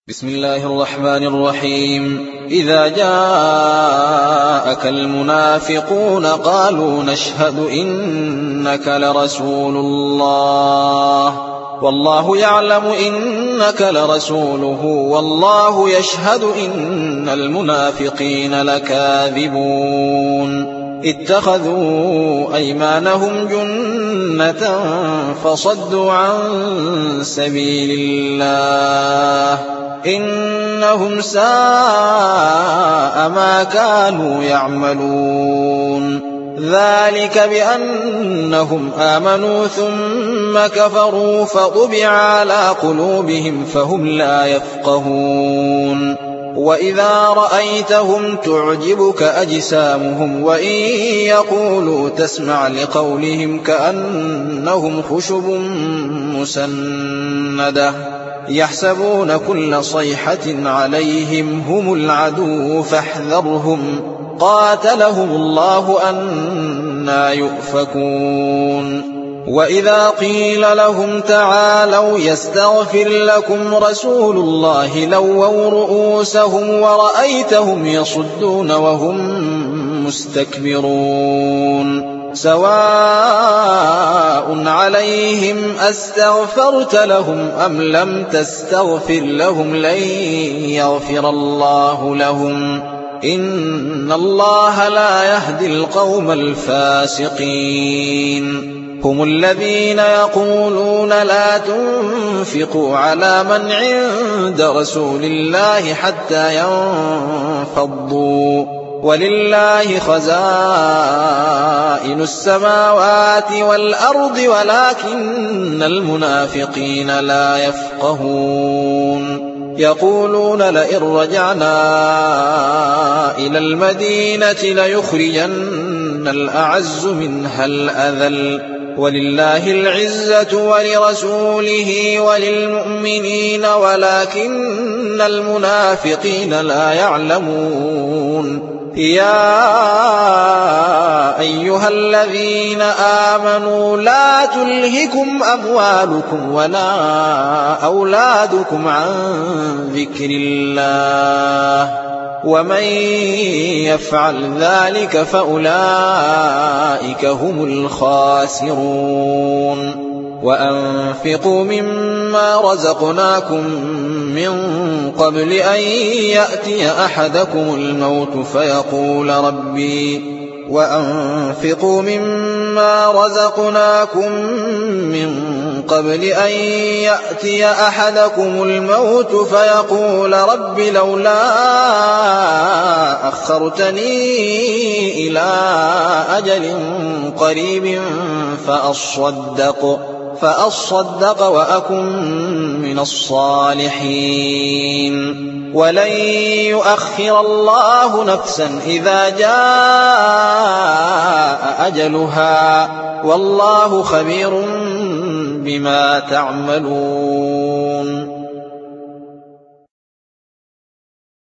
بسم الله الرحمن الرحيم. إذا جاءك المنافقون قالوا نشهد إنك لرسول الله والله يعلم إنك لرسوله والله يشهد إن المنافقين لكاذبون. اتخذوا أيمانهم جنة فصدوا عن سبيل الله إنهم ساء ما كانوا يعملون. ذلك بأنهم آمنوا ثم كفروا فطبع على قلوبهم فهم لا يفقهون. وإذا رأيتهم تعجبك أجسامهم وإن يقولوا تسمع لقولهم كأنهم خشب مسندة يحسبون كل صيحة عليهم هم العدو فاحذرهم قاتلهم الله أنى يؤفكون. وإذا قيل لهم تعالوا يستغفر لكم رسول الله لووا رؤوسهم ورأيتهم يصدون وهم مستكبرون. سواء عليهم أستغفرت لهم أم لم تستغفر لهم لن يغفر الله لهم إن الله لا يهدي القوم الفاسقين. هم الذين يقولون لا تنفقوا على من عند رسول الله حتى ينفضوا ولله خزائن السماوات والأرض ولكن المنافقين لا يفقهون. يقولون لئن رجعنا إلى المدينة ليخرجن الأعز منها الأذل ولله العزة ولرسوله وللمؤمنين ولكن المنافقين لا يعلمون. يا أيها الذين آمنوا لا تلهكم أموالكم ولا أولادكم عن ذكر الله ومن يفعل ذلك فأولئك هم الخاسرون. وأنفقوا مما رزقناكم من قبل أن يأتي أحدكم الموت وأنفقوا مما رزقناكم من قبل أن يأتي أحدكم الموت فيقول رب لولا أخرتني إلى أجل قريب فأصدق وأكن من الصالحين. ولن يؤخر الله نفسا إذا جاء أجلها والله خبير بما تعملون.